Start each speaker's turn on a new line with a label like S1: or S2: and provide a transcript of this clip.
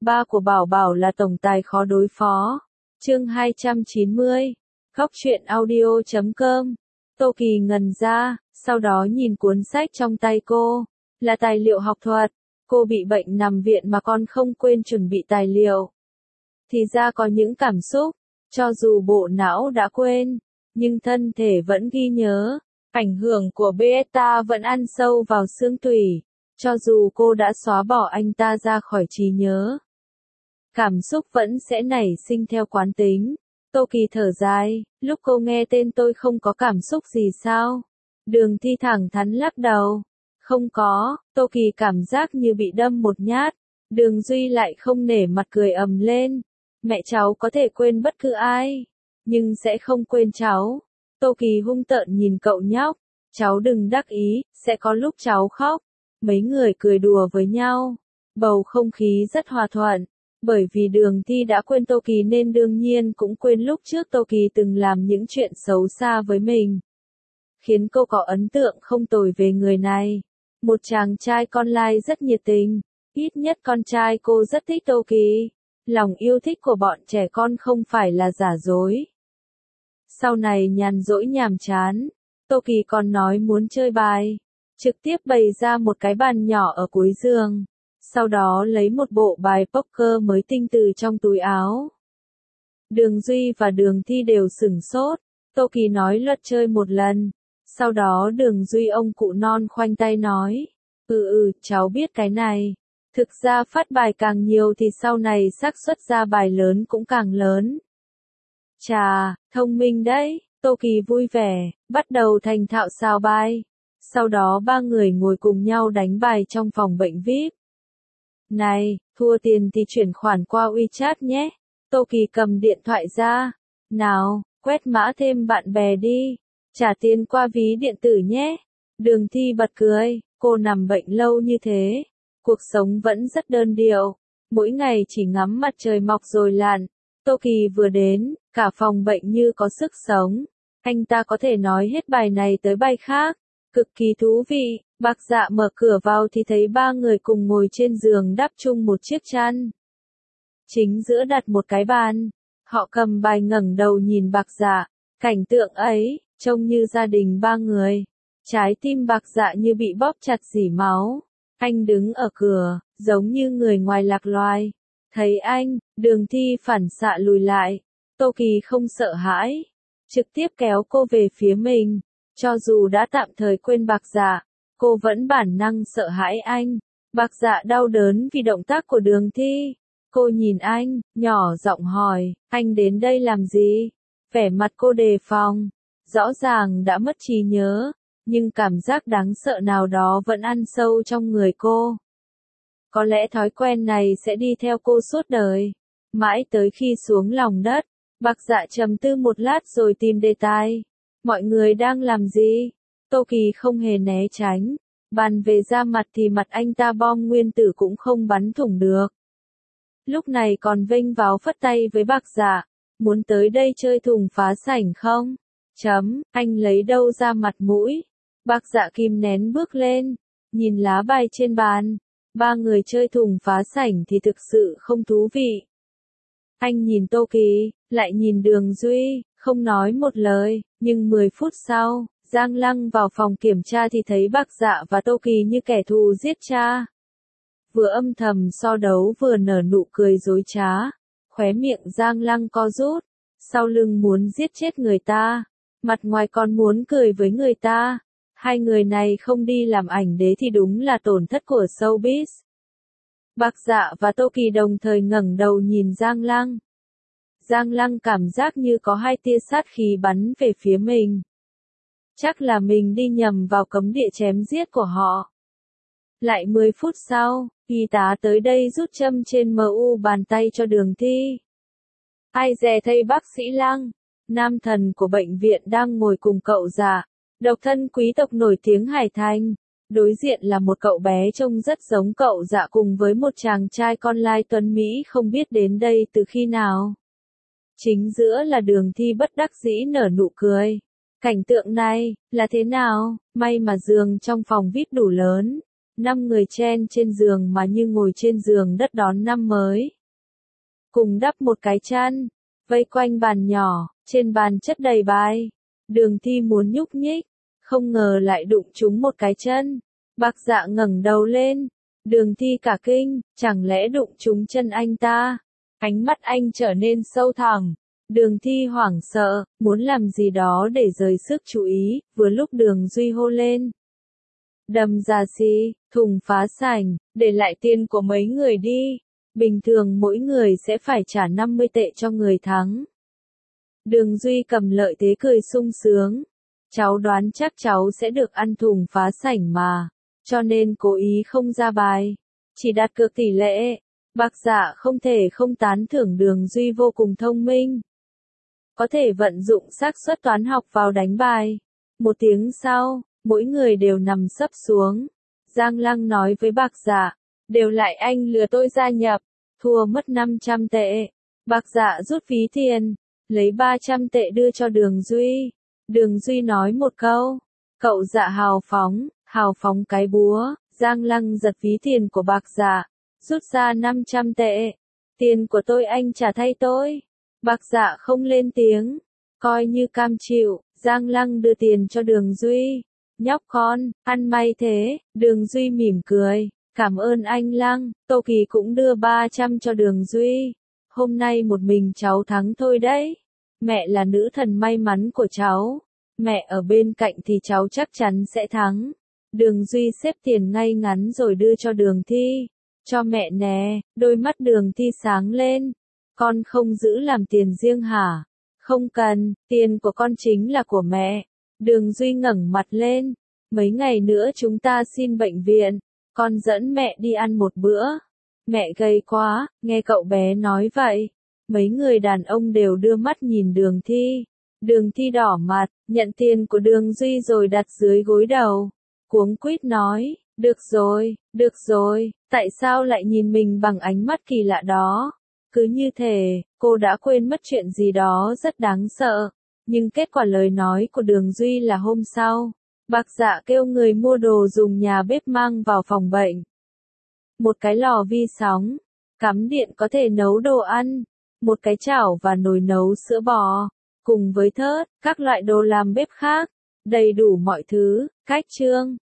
S1: Ba của Bảo Bảo là tổng tài khó đối phó. Chương 290. Góc truyện audio.com. Tô Kỳ ngần ra, sau đó nhìn cuốn sách trong tay cô. Là tài liệu học thuật. Cô bị bệnh nằm viện mà còn không quên chuẩn bị tài liệu. Thì ra có những cảm xúc, cho dù bộ não đã quên, nhưng thân thể vẫn ghi nhớ. Ảnh hưởng của beta vẫn ăn sâu vào xương tủy, cho dù cô đã xóa bỏ anh ta ra khỏi trí nhớ. Cảm xúc vẫn sẽ nảy sinh theo quán tính. Tô Kỳ thở dài, lúc cô nghe tên tôi không có cảm xúc gì sao? Đường Thi thẳng thắn lắc đầu. Không có, Tô Kỳ cảm giác như bị đâm một nhát. Đường Duy lại không nể mặt cười ầm lên. Mẹ cháu có thể quên bất cứ ai, nhưng sẽ không quên cháu. Tô Kỳ hung tợn nhìn cậu nhóc. Cháu đừng đắc ý, sẽ có lúc cháu khóc. Mấy người cười đùa với nhau. Bầu không khí rất hòa thuận. Bởi vì Đường Thi đã quên Tô Kỳ nên đương nhiên cũng quên lúc trước Tô Kỳ từng làm những chuyện xấu xa với mình. Khiến cô có ấn tượng không tồi về người này. Một chàng trai con lai rất nhiệt tình. Ít nhất con trai cô rất thích Tô Kỳ. Lòng yêu thích của bọn trẻ con không phải là giả dối. Sau này nhàn rỗi nhàm chán, Tô Kỳ còn nói muốn chơi bài. Trực tiếp bày ra một cái bàn nhỏ ở cuối giường. Sau đó lấy một bộ bài poker mới tinh từ trong túi áo. Đường Duy và Đường Thi đều sửng sốt. Tô Kỳ nói luật chơi một lần. Sau đó Đường Duy ông cụ non khoanh tay nói. Cháu biết cái này. Thực ra phát bài càng nhiều thì sau này xác suất ra bài lớn cũng càng lớn. Chà, thông minh đấy. Tô Kỳ vui vẻ, bắt đầu thành thạo sao bài. Sau đó ba người ngồi cùng nhau đánh bài trong phòng bệnh VIP. Này, thua tiền thì chuyển khoản qua WeChat nhé. Tô Kỳ cầm điện thoại ra. Nào, quét mã thêm bạn bè đi. Trả tiền qua ví điện tử nhé. Đường Thi bật cười, cô nằm bệnh lâu như thế. Cuộc sống vẫn rất đơn điệu. Mỗi ngày chỉ ngắm mặt trời mọc rồi lặn. Tô Kỳ vừa đến, cả phòng bệnh như có sức sống. Anh ta có thể nói hết bài này tới bài khác. Cực kỳ thú vị. Bạc Dạ mở cửa vào thì thấy ba người cùng ngồi trên giường đắp chung một chiếc chăn. Chính giữa đặt một cái bàn. Họ cầm bài ngẩng đầu nhìn Bạc Dạ. Cảnh tượng ấy, trông như gia đình ba người. Trái tim Bạc Dạ như bị bóp chặt rỉ máu. Anh đứng ở cửa, giống như người ngoài lạc loài. Thấy anh, Đường Thi phản xạ lùi lại. Tô Kỳ không sợ hãi. Trực tiếp kéo cô về phía mình. Cho dù đã tạm thời quên Bạc Dạ, cô vẫn bản năng sợ hãi anh. Bạc Dạ đau đớn vì động tác của Đường Thi. Cô nhìn anh, nhỏ giọng hỏi, anh đến đây làm gì? Vẻ mặt cô đề phòng. Rõ ràng đã mất trí nhớ, nhưng cảm giác đáng sợ nào đó vẫn ăn sâu trong người cô. Có lẽ thói quen này sẽ đi theo cô suốt đời. Mãi tới khi xuống lòng đất, Bạc Dạ trầm tư một lát rồi tìm đề tài. Mọi người đang làm gì? Tô Kỳ không hề né tránh. Bàn về da mặt thì mặt anh ta bom nguyên tử cũng không bắn thủng được. Lúc này còn vênh váo phất tay với Bạc Dạ. Muốn tới đây chơi thùng phá sảnh không? Anh lấy đâu ra mặt mũi? Bạc Dạ kìm nén bước lên. Nhìn lá bài trên bàn. Ba người chơi thùng phá sảnh thì thực sự không thú vị. Anh nhìn Tô Kỳ, lại nhìn Đường Duy, không nói một lời, nhưng 10 phút sau, Giang Lăng vào phòng kiểm tra thì thấy Bạc Dạ và Tô Kỳ như kẻ thù giết cha. Vừa âm thầm so đấu vừa nở nụ cười dối trá, khóe miệng Giang Lăng co rút, sau lưng muốn giết chết người ta, mặt ngoài còn muốn cười với người ta. Hai người này không đi làm ảnh đế thì đúng là tổn thất của showbiz. Bạc Dạ và Tô Kỳ đồng thời ngẩng đầu nhìn Giang Lăng. Giang Lăng cảm giác như có hai tia sát khí bắn về phía mình. Chắc là mình đi nhầm vào cấm địa chém giết của họ. Lại 10 phút sau, y tá tới đây rút châm trên mu bàn tay cho Đường Thi. Ai dè thấy bác sĩ Lăng, nam thần của bệnh viện đang ngồi cùng cậu Dạ, độc thân quý tộc nổi tiếng Hải Thành. Đối diện là một cậu bé trông rất giống cậu Dạ cùng với một chàng trai con lai tuấn Mỹ không biết đến đây từ khi nào. Chính giữa là Đường Thi bất đắc dĩ nở nụ cười. Cảnh tượng này, là thế nào? May mà giường trong phòng VIP đủ lớn. 5 người chen trên giường mà như ngồi trên giường đất đón năm mới. Cùng đắp một cái chăn, vây quanh bàn nhỏ, trên bàn chất đầy bài. Đường Thi muốn nhúc nhích, không ngờ lại đụng trúng một cái chân. Bạc Dạ ngẩng đầu lên, Đường Thi cả kinh, chẳng lẽ đụng trúng chân anh ta? Ánh mắt anh trở nên sâu thẳm. Đường Thi hoảng sợ, muốn làm gì đó để rời sức chú ý, vừa lúc Đường Duy hô lên. Đầm già xì, thùng phá sảnh, để lại tiền của mấy người đi. Bình thường mỗi người sẽ phải trả 50 tệ cho người thắng. Đường Duy cầm lợi thế cười sung sướng. Cháu đoán chắc cháu sẽ được ăn thùng phá sảnh mà, cho nên cố ý không ra bài. Chỉ đặt cược tỷ lệ. Bạc Dạ không thể không tán thưởng Đường Duy vô cùng thông minh. Có thể vận dụng xác suất toán học vào đánh bài. Một tiếng sau, mỗi người đều nằm sấp xuống. Giang Lăng nói với Bạc Dạ, đều lại anh lừa tôi gia nhập, thua mất 500 tệ. Bạc Dạ rút ví tiền, lấy 300 tệ đưa cho Đường Duy. Đường Duy nói một câu, cậu Dạ hào phóng cái búa. Giang Lăng giật ví tiền của Bạc Dạ, rút ra 500 tệ. Tiền của tôi anh trả thay tôi. Bạc Dạ không lên tiếng, coi như cam chịu. Giang Lăng đưa tiền cho Đường Duy. Nhóc con, ăn may thế. Đường Duy mỉm cười, cảm ơn anh Lăng. Tô Kỳ cũng đưa 300 cho Đường Duy. Hôm nay một mình cháu thắng thôi đấy. Mẹ là nữ thần may mắn của cháu. Mẹ ở bên cạnh thì cháu chắc chắn sẽ thắng. Đường Duy xếp tiền ngay ngắn rồi đưa cho Đường Thi. Cho mẹ nè. Đôi mắt Đường Thi sáng lên. Con không giữ làm tiền riêng hả? Không cần, tiền của con chính là của mẹ. Đường Duy ngẩng mặt lên. Mấy ngày nữa chúng ta xin bệnh viện. Con dẫn mẹ đi ăn một bữa. Mẹ gầy quá, nghe cậu bé nói vậy. Mấy người đàn ông đều đưa mắt nhìn Đường Thi. Đường Thi đỏ mặt, nhận tiền của Đường Duy rồi đặt dưới gối đầu. Cuống quýt nói, được rồi, tại sao lại nhìn mình bằng ánh mắt kỳ lạ đó? Cứ như thể, cô đã quên mất chuyện gì đó rất đáng sợ. Nhưng kết quả lời nói của Đường Duy là hôm sau, Bạc Dạ kêu người mua đồ dùng nhà bếp mang vào phòng bệnh. Một cái lò vi sóng, cắm điện có thể nấu đồ ăn, một cái chảo và nồi nấu sữa bò, cùng với thớt, các loại đồ làm bếp khác, đầy đủ mọi thứ. Cách chương